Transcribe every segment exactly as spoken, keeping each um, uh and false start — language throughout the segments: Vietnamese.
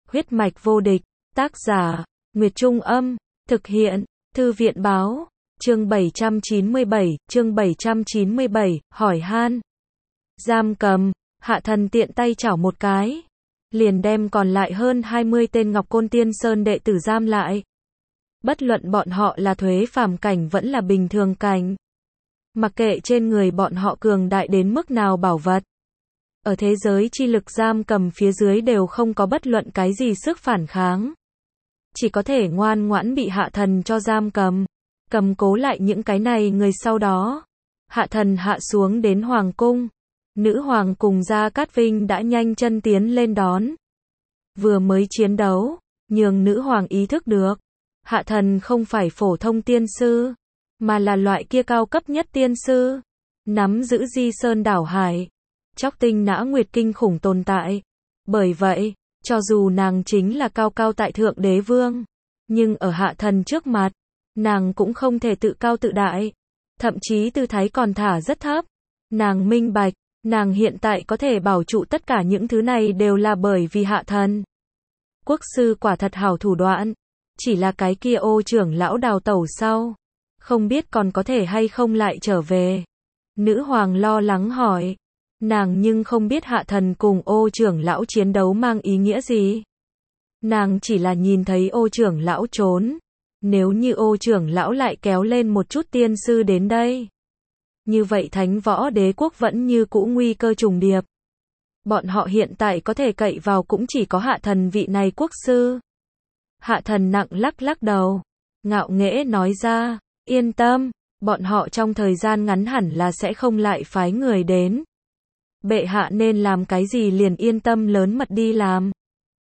Huyết mạch vô địch, tác giả, Nguyệt Trung Âm, thực hiện, Thư viện Báo, chương bảy trăm chín mươi bảy, chương bảy trăm chín mươi bảy, hỏi han. Giam cầm, Hạ Thần tiện tay chảo một cái, liền đem còn lại hơn hai mươi tên Ngọc Côn Tiên Sơn đệ tử giam lại. Bất luận bọn họ là thuế phàm cảnh vẫn là bình thường cảnh. Mặc kệ trên người bọn họ cường đại đến mức nào bảo vật. Ở thế giới chi lực giam cầm phía dưới đều không có bất luận cái gì sức phản kháng. Chỉ có thể ngoan ngoãn bị Hạ Thần cho giam cầm. Cầm cố lại những cái này người sau đó. Hạ Thần hạ xuống đến Hoàng cung. Nữ Hoàng cùng Gia Cát Vinh đã nhanh chân tiến lên đón. Vừa mới chiến đấu, nhường Nữ Hoàng ý thức được. Hạ Thần không phải phổ thông tiên sư, mà là loại kia cao cấp nhất tiên sư. Nắm giữ Di Sơn đảo hải. Chóc tinh nã nguyệt kinh khủng tồn tại. Bởi vậy, cho dù nàng chính là cao cao tại thượng đế vương, nhưng ở Hạ Thần trước mặt, nàng cũng không thể tự cao tự đại. Thậm chí tư thái còn thả rất thấp. Nàng minh bạch, nàng hiện tại có thể bảo trụ tất cả những thứ này đều là bởi vì Hạ Thần. Quốc sư quả thật hảo thủ đoạn. Chỉ là cái kia Ô trưởng lão đào tẩu sau, không biết còn có thể hay không lại trở về. Nữ Hoàng lo lắng hỏi. Nàng nhưng không biết Hạ Thần cùng Ô trưởng lão chiến đấu mang ý nghĩa gì. Nàng chỉ là nhìn thấy Ô trưởng lão trốn. Nếu như Ô trưởng lão lại kéo lên một chút tiên sư đến đây, như vậy Thánh Võ Đế quốc vẫn như cũ nguy cơ trùng điệp. Bọn họ hiện tại có thể cậy vào cũng chỉ có Hạ Thần vị này quốc sư. Hạ Thần nặng lắc lắc đầu, ngạo nghễ nói ra, yên tâm, bọn họ trong thời gian ngắn hẳn là sẽ không lại phái người đến. Bệ hạ nên làm cái gì liền yên tâm lớn mật đi làm.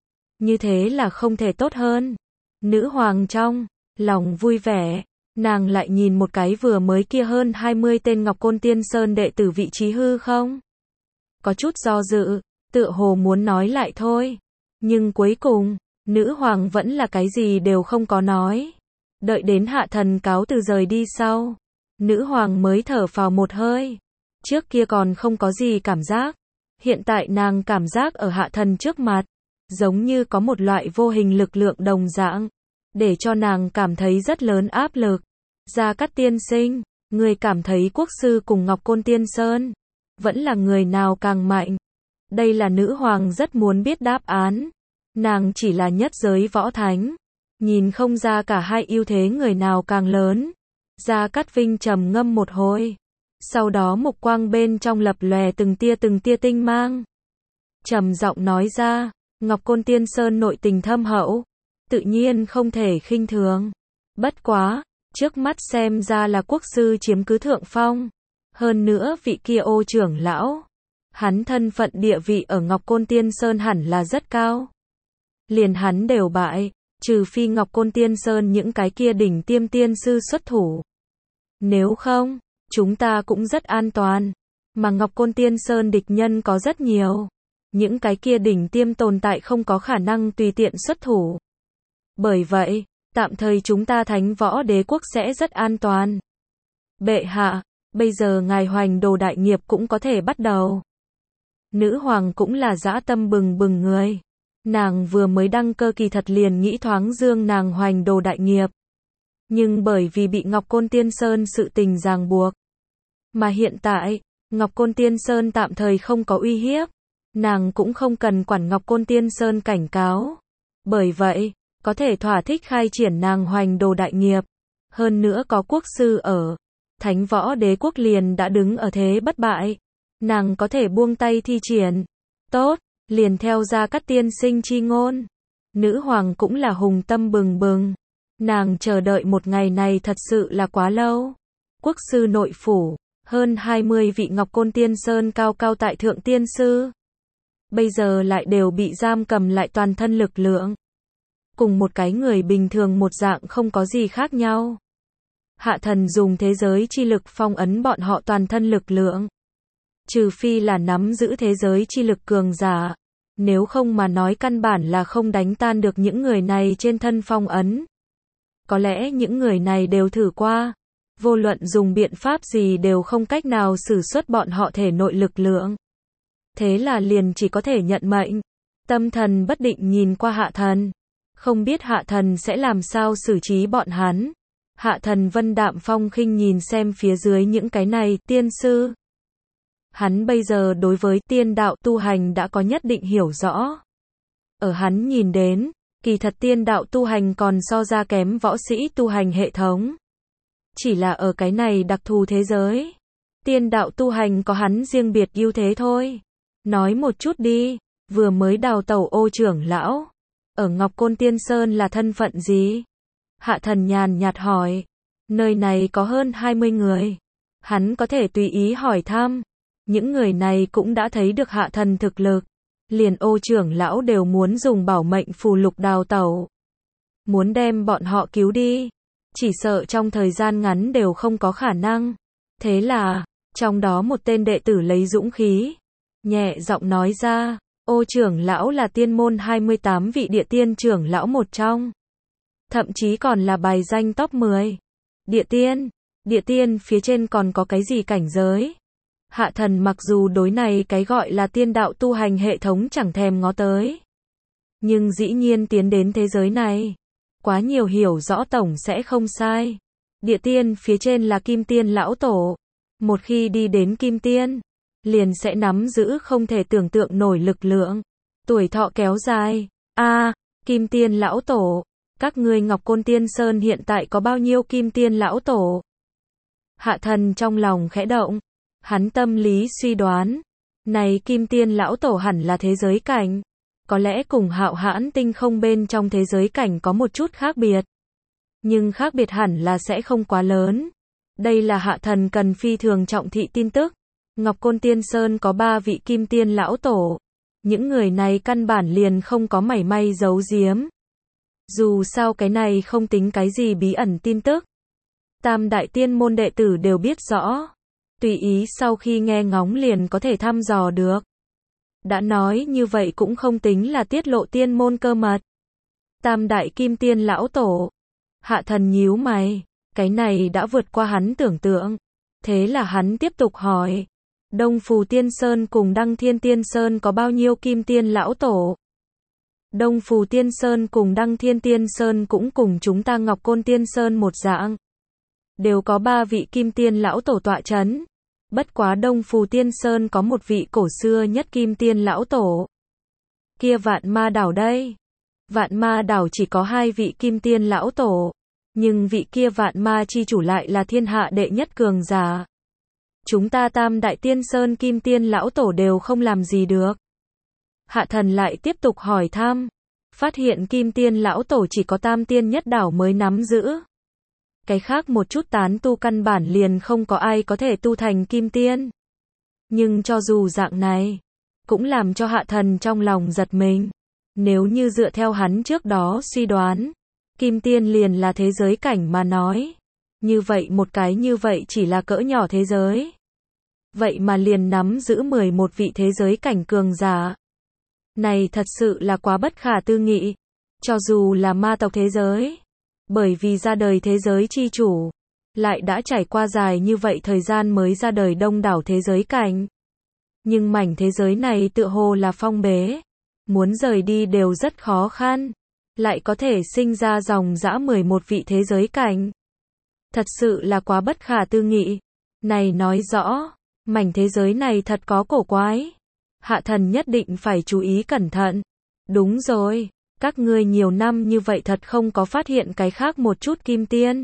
Như thế là không thể tốt hơn. Nữ Hoàng trong lòng vui vẻ, nàng lại nhìn một cái vừa mới kia hơn hai mươi tên Ngọc Côn Tiên Sơn đệ tử vị trí hư không. Có chút do dự, tựa hồ muốn nói lại thôi. Nhưng cuối cùng, Nữ Hoàng vẫn là cái gì đều không có nói. Đợi đến Hạ Thần cáo từ rời đi sau, Nữ Hoàng mới thở phào một hơi. Trước kia còn không có gì cảm giác. Hiện tại nàng cảm giác ở Hạ Thần trước mặt, giống như có một loại vô hình lực lượng đồng dạng, để cho nàng cảm thấy rất lớn áp lực. Gia Cát tiên sinh, người cảm thấy quốc sư cùng Ngọc Côn Tiên Sơn, vẫn là người nào càng mạnh? Đây là Nữ Hoàng rất muốn biết đáp án. Nàng chỉ là nhất giới võ thánh, nhìn không ra cả hai ưu thế người nào càng lớn. Gia Cát Vinh trầm ngâm một hồi, sau đó mục quang bên trong lập lòe từng tia từng tia tinh mang. Trầm giọng nói ra, Ngọc Côn Tiên Sơn nội tình thâm hậu, tự nhiên không thể khinh thường. Bất quá, trước mắt xem ra là quốc sư chiếm cứ thượng phong. Hơn nữa vị kia Ô trưởng lão, hắn thân phận địa vị ở Ngọc Côn Tiên Sơn hẳn là rất cao. Liền hắn đều bại, trừ phi Ngọc Côn Tiên Sơn những cái kia đỉnh tiêm tiên sư xuất thủ. Nếu không, chúng ta cũng rất an toàn. Mà Ngọc Côn Tiên Sơn địch nhân có rất nhiều. Những cái kia đỉnh tiêm tồn tại không có khả năng tùy tiện xuất thủ. Bởi vậy, tạm thời chúng ta Thánh Võ Đế quốc sẽ rất an toàn. Bệ hạ, bây giờ ngài hoành đồ đại nghiệp cũng có thể bắt đầu. Nữ Hoàng cũng là dã tâm bừng bừng người. Nàng vừa mới đăng cơ kỳ thật liền nghĩ thoáng dương nàng hoành đồ đại nghiệp. Nhưng bởi vì bị Ngọc Côn Tiên Sơn sự tình ràng buộc. Mà hiện tại, Ngọc Côn Tiên Sơn tạm thời không có uy hiếp. Nàng cũng không cần quản Ngọc Côn Tiên Sơn cảnh cáo. Bởi vậy, có thể thỏa thích khai triển nàng hoành đồ đại nghiệp. Hơn nữa có quốc sư ở. Thánh Võ Đế quốc liền đã đứng ở thế bất bại. Nàng có thể buông tay thi triển. Tốt, liền theo Gia Cát tiên sinh chi ngôn. Nữ Hoàng cũng là hùng tâm bừng bừng. Nàng chờ đợi một ngày này thật sự là quá lâu. Quốc sư nội phủ, hơn hai mươi vị Ngọc Côn Tiên Sơn cao cao tại thượng tiên sư. Bây giờ lại đều bị giam cầm lại toàn thân lực lượng. Cùng một cái người bình thường một dạng không có gì khác nhau. Hạ Thần dùng thế giới chi lực phong ấn bọn họ toàn thân lực lượng. Trừ phi là nắm giữ thế giới chi lực cường giả. Nếu không mà nói căn bản là không đánh tan được những người này trên thân phong ấn. Có lẽ những người này đều thử qua. Vô luận dùng biện pháp gì đều không cách nào sử xuất bọn họ thể nội lực lượng. Thế là liền chỉ có thể nhận mệnh. Tâm thần bất định nhìn qua Hạ Thần. Không biết Hạ Thần sẽ làm sao xử trí bọn hắn. Hạ Thần vân đạm phong khinh nhìn xem phía dưới những cái này, tiên sư. Hắn bây giờ đối với tiên đạo tu hành đã có nhất định hiểu rõ. Ở hắn nhìn đến, kỳ thật tiên đạo tu hành còn so ra kém võ sĩ tu hành hệ thống. Chỉ là ở cái này đặc thù thế giới. Tiên đạo tu hành có hắn riêng biệt ưu thế thôi. Nói một chút đi, vừa mới đào tẩu Ô trưởng lão. Ở Ngọc Côn Tiên Sơn là thân phận gì? Hạ Thần nhàn nhạt hỏi. Nơi này có hơn hai mươi người. Hắn có thể tùy ý hỏi thăm. Những người này cũng đã thấy được Hạ Thần thực lực. Liền Ô trưởng lão đều muốn dùng bảo mệnh phù lục đào tẩu. Muốn đem bọn họ cứu đi. Chỉ sợ trong thời gian ngắn đều không có khả năng. Thế là, trong đó một tên đệ tử lấy dũng khí. Nhẹ giọng nói ra, Ô trưởng lão là tiên môn hai mươi tám vị địa tiên trưởng lão một trong. Thậm chí còn là bài danh top mười. Địa tiên, địa tiên phía trên còn có cái gì cảnh giới? Hạ Thần mặc dù đối này cái gọi là tiên đạo tu hành hệ thống chẳng thèm ngó tới. Nhưng dĩ nhiên tiến đến thế giới này. Quá nhiều hiểu rõ tổng sẽ không sai. Địa tiên phía trên là kim tiên lão tổ. Một khi đi đến kim tiên, liền sẽ nắm giữ không thể tưởng tượng nổi lực lượng. Tuổi thọ kéo dài. A, à, kim tiên lão tổ. Các ngươi Ngọc Côn Tiên Sơn hiện tại có bao nhiêu kim tiên lão tổ? Hạ Thần trong lòng khẽ động. Hắn tâm lý suy đoán. Này kim tiên lão tổ hẳn là thế giới cảnh. Có lẽ cùng Hạo Hãn tinh không bên trong thế giới cảnh có một chút khác biệt. Nhưng khác biệt hẳn là sẽ không quá lớn. Đây là Hạ Thần cần phi thường trọng thị tin tức. Ngọc Côn Tiên Sơn có ba vị kim tiên lão tổ. Những người này căn bản liền không có mảy may giấu giếm. Dù sao cái này không tính cái gì bí ẩn tin tức. Tam đại tiên môn đệ tử đều biết rõ. Tùy ý sau khi nghe ngóng liền có thể thăm dò được. Đã nói như vậy cũng không tính là tiết lộ tiên môn cơ mật. Tam đại kim tiên lão tổ. Hạ Thần nhíu mày. Cái này đã vượt qua hắn tưởng tượng. Thế là hắn tiếp tục hỏi. Đông Phù Tiên Sơn cùng Đăng Thiên Tiên Sơn có bao nhiêu kim tiên lão tổ? Đông Phù Tiên Sơn cùng Đăng Thiên Tiên Sơn cũng cùng chúng ta Ngọc Côn Tiên Sơn một dạng. Đều có ba vị kim tiên lão tổ tọa chấn. Bất quá Đông Phù Tiên Sơn có một vị cổ xưa nhất kim tiên lão tổ. Kia Vạn Ma Đảo đây. Vạn Ma Đảo chỉ có hai vị kim tiên lão tổ. Nhưng vị kia Vạn Ma chi chủ lại là thiên hạ đệ nhất cường giả. Chúng ta Tam Đại Tiên Sơn kim tiên lão tổ đều không làm gì được. Hạ Thần lại tiếp tục hỏi thăm. Phát hiện kim tiên lão tổ chỉ có Tam Tiên Nhất Đảo mới nắm giữ. Cái khác một chút tán tu căn bản liền không có ai có thể tu thành kim tiên. Nhưng cho dù dạng này, cũng làm cho Hạ Thần trong lòng giật mình. Nếu như dựa theo hắn trước đó suy đoán, kim tiên liền là thế giới cảnh mà nói. Như vậy một cái như vậy chỉ là cỡ nhỏ thế giới. Vậy mà liền nắm giữ mười một vị thế giới cảnh cường giả. Này thật sự là quá bất khả tư nghị. Cho dù là ma tộc thế giới. Bởi vì ra đời thế giới chi chủ. Lại đã trải qua dài như vậy thời gian mới ra đời đông đảo thế giới cảnh. Nhưng mảnh thế giới này tựa hồ là phong bế. Muốn rời đi đều rất khó khăn. Lại có thể sinh ra dòng dã mười một vị thế giới cảnh. Thật sự là quá bất khả tư nghị. Này nói rõ, mảnh thế giới này thật có cổ quái. Hạ Thần nhất định phải chú ý cẩn thận. Đúng rồi, các ngươi nhiều năm như vậy thật không có phát hiện cái khác một chút kim tiên.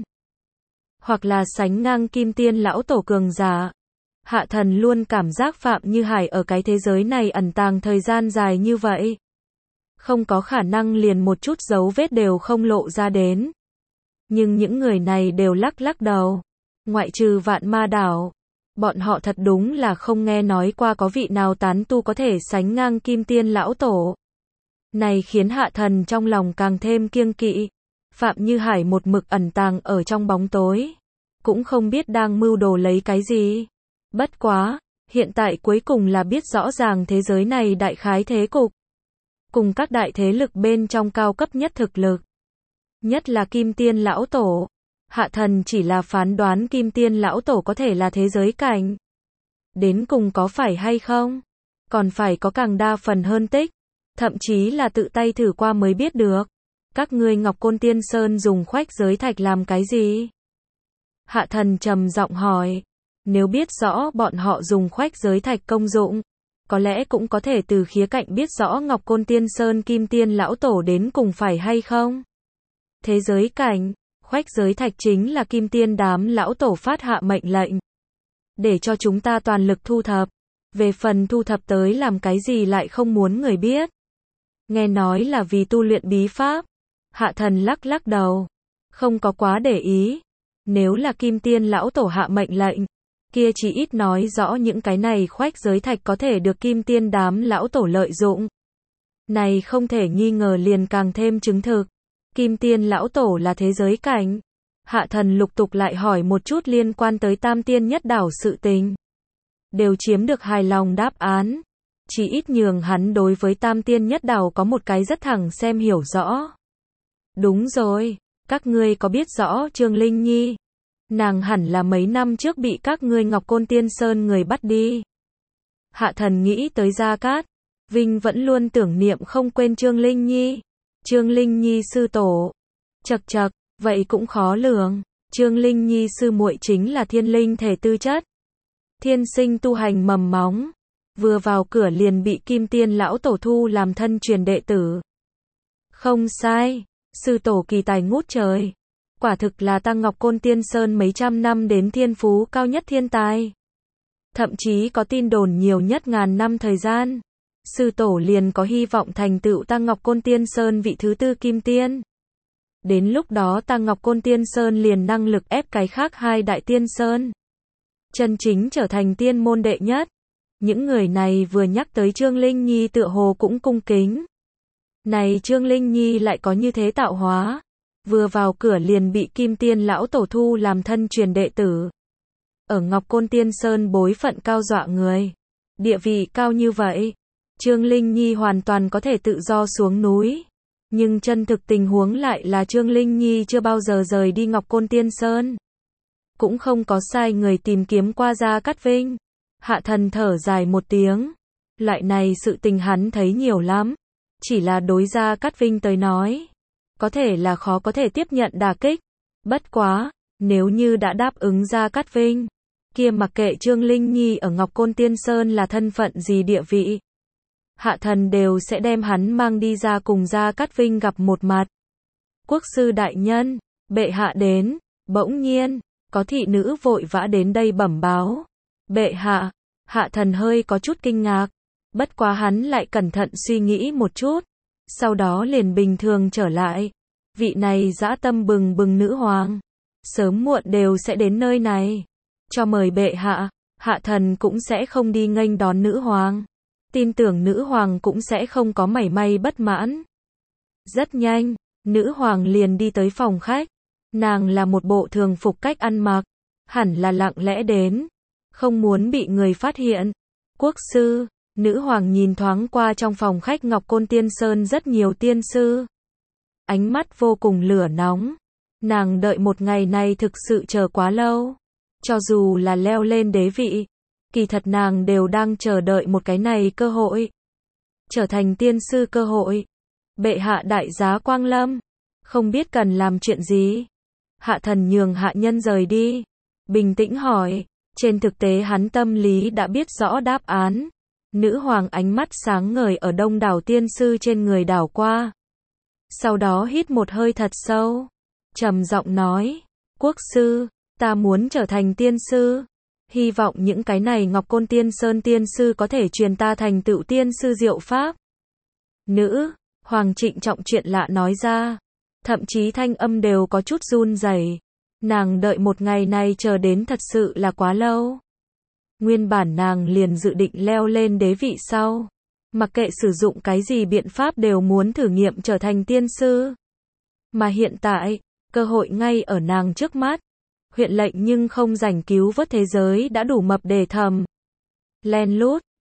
Hoặc là sánh ngang kim tiên lão tổ cường giả. Hạ Thần luôn cảm giác Phạm Như Hải ở cái thế giới này ẩn tàng thời gian dài như vậy. Không có khả năng liền một chút dấu vết đều không lộ ra đến. Nhưng những người này đều lắc lắc đầu. Ngoại trừ Vạn Ma Đảo. Bọn họ thật đúng là không nghe nói qua có vị nào tán tu có thể sánh ngang kim tiên lão tổ. Này khiến Hạ Thần trong lòng càng thêm kiêng kỵ. Phạm Như Hải một mực ẩn tàng ở trong bóng tối. Cũng không biết đang mưu đồ lấy cái gì. Bất quá, hiện tại cuối cùng là biết rõ ràng thế giới này đại khái thế cục. Cùng các đại thế lực bên trong cao cấp nhất thực lực. Nhất là kim tiên lão tổ. Hạ Thần chỉ là phán đoán kim tiên lão tổ có thể là thế giới cảnh. Đến cùng có phải hay không? Còn phải có càng đa phần hơn tích. thậm chí là tự tay thử qua mới biết được. Các ngươi Ngọc Côn Tiên Sơn dùng khoách giới thạch làm cái gì? Hạ thần trầm giọng hỏi. Nếu biết rõ bọn họ dùng khoách giới thạch công dụng, có lẽ cũng có thể từ khía cạnh biết rõ Ngọc Côn Tiên Sơn Kim Tiên Lão Tổ đến cùng phải hay không. Thế giới cảnh, khoách giới thạch chính là Kim Tiên đám Lão Tổ phát hạ mệnh lệnh. Để cho chúng ta toàn lực thu thập. Về phần thu thập tới làm cái gì lại không muốn người biết. Nghe nói là vì tu luyện bí pháp. Hạ thần lắc lắc đầu. Không có quá để ý. Nếu là Kim Tiên Lão Tổ hạ mệnh lệnh, kia chỉ ít nói rõ những cái này khoách giới thạch có thể được Kim Tiên đám Lão Tổ lợi dụng. Này không thể nghi ngờ liền càng thêm chứng thực. Kim Tiên Lão Tổ là thế giới cảnh. Hạ thần lục tục lại hỏi một chút liên quan tới Tam Tiên Nhất Đảo sự tình. Đều chiếm được hài lòng đáp án. Chỉ ít nhường hắn đối với Tam Tiên Nhất Đảo có một cái rất thẳng xem hiểu rõ. Đúng rồi, các ngươi có biết rõ Trương Linh Nhi? Nàng hẳn là mấy năm trước bị các ngươi Ngọc Côn Tiên Sơn người bắt đi. Hạ thần nghĩ tới Gia Cát. Vinh vẫn luôn tưởng niệm không quên Trương Linh Nhi. Trương Linh Nhi sư tổ. Chậc chậc, vậy cũng khó lường. Trương Linh Nhi sư muội chính là thiên linh thể tư chất. Thiên sinh tu hành mầm móng. Vừa vào cửa liền bị Kim Tiên Lão Tổ thu làm thân truyền đệ tử. Không sai, sư tổ kỳ tài ngút trời. Quả thực là ta Ngọc Côn Tiên Sơn mấy trăm năm đến thiên phú cao nhất thiên tài. Thậm chí có tin đồn nhiều nhất ngàn năm thời gian. Sư tổ liền có hy vọng thành tựu ta Ngọc Côn Tiên Sơn vị thứ tư Kim Tiên. Đến lúc đó ta Ngọc Côn Tiên Sơn liền năng lực ép cái khác hai đại tiên sơn. Chân chính trở thành tiên môn đệ nhất. Những người này vừa nhắc tới Trương Linh Nhi tựa hồ cũng cung kính. Này Trương Linh Nhi lại có như thế tạo hóa. Vừa vào cửa liền bị Kim Tiên Lão Tổ thu làm thân truyền đệ tử. Ở Ngọc Côn Tiên Sơn bối phận cao dọa người. Địa vị cao như vậy. Trương Linh Nhi hoàn toàn có thể tự do xuống núi. Nhưng chân thực tình huống lại là Trương Linh Nhi chưa bao giờ rời đi Ngọc Côn Tiên Sơn. Cũng không có sai người tìm kiếm qua Gia Cát Vinh. Hạ thần thở dài một tiếng. Loại này sự tình hắn thấy nhiều lắm. Chỉ là đối Gia Cát Vinh tới nói. Có thể là khó có thể tiếp nhận đả kích. Bất quá, nếu như đã đáp ứng Gia Cát Vinh. Kia mặc kệ Trương Linh Nhi ở Ngọc Côn Tiên Sơn là thân phận gì địa vị. Hạ thần đều sẽ đem hắn mang đi ra cùng Gia Cát Vinh gặp một mặt. Quốc sư đại nhân, bệ hạ đến, bỗng nhiên, có thị nữ vội vã đến đây bẩm báo. Bệ hạ, hạ thần hơi có chút kinh ngạc. Bất quá hắn lại cẩn thận suy nghĩ một chút. Sau đó liền bình thường trở lại. Vị này dã tâm bừng bừng nữ hoàng. Sớm muộn đều sẽ đến nơi này. Cho mời bệ hạ, hạ thần cũng sẽ không đi nghênh đón nữ hoàng. Tin tưởng nữ hoàng cũng sẽ không có mảy may bất mãn. Rất nhanh, nữ hoàng liền đi tới phòng khách. Nàng là một bộ thường phục cách ăn mặc. Hẳn là lặng lẽ đến. Không muốn bị người phát hiện. Quốc sư, nữ hoàng nhìn thoáng qua trong phòng khách Ngọc Côn Tiên Sơn rất nhiều tiên sư. Ánh mắt vô cùng lửa nóng. Nàng đợi một ngày này thực sự chờ quá lâu. Cho dù là leo lên đế vị. Kỳ thật nàng đều đang chờ đợi một cái này cơ hội. Trở thành tiên sư cơ hội. Bệ hạ đại giá quang lâm. Không biết cần làm chuyện gì. Hạ thần nhường hạ nhân rời đi. Bình tĩnh hỏi. Trên thực tế hắn tâm lý đã biết rõ đáp án. Nữ hoàng ánh mắt sáng ngời ở đông đảo tiên sư trên người đảo qua. Sau đó hít một hơi thật sâu. Trầm giọng nói. Quốc sư, ta muốn trở thành tiên sư. Hy vọng những cái này Ngọc Côn Tiên Sơn tiên sư có thể truyền ta thành tựu tiên sư diệu pháp. Nữ, hoàng trịnh trọng chuyện lạ nói ra. Thậm chí thanh âm đều có chút run rẩy. Nàng đợi một ngày này chờ đến thật sự là quá lâu. Nguyên bản nàng liền dự định leo lên đế vị sau. Mặc kệ sử dụng cái gì biện pháp đều muốn thử nghiệm trở thành tiên sư. Mà hiện tại, cơ hội ngay ở nàng trước mắt. Huyện lệnh nhưng không rảnh cứu vớt thế giới đã đủ mập để thầm. Len lút,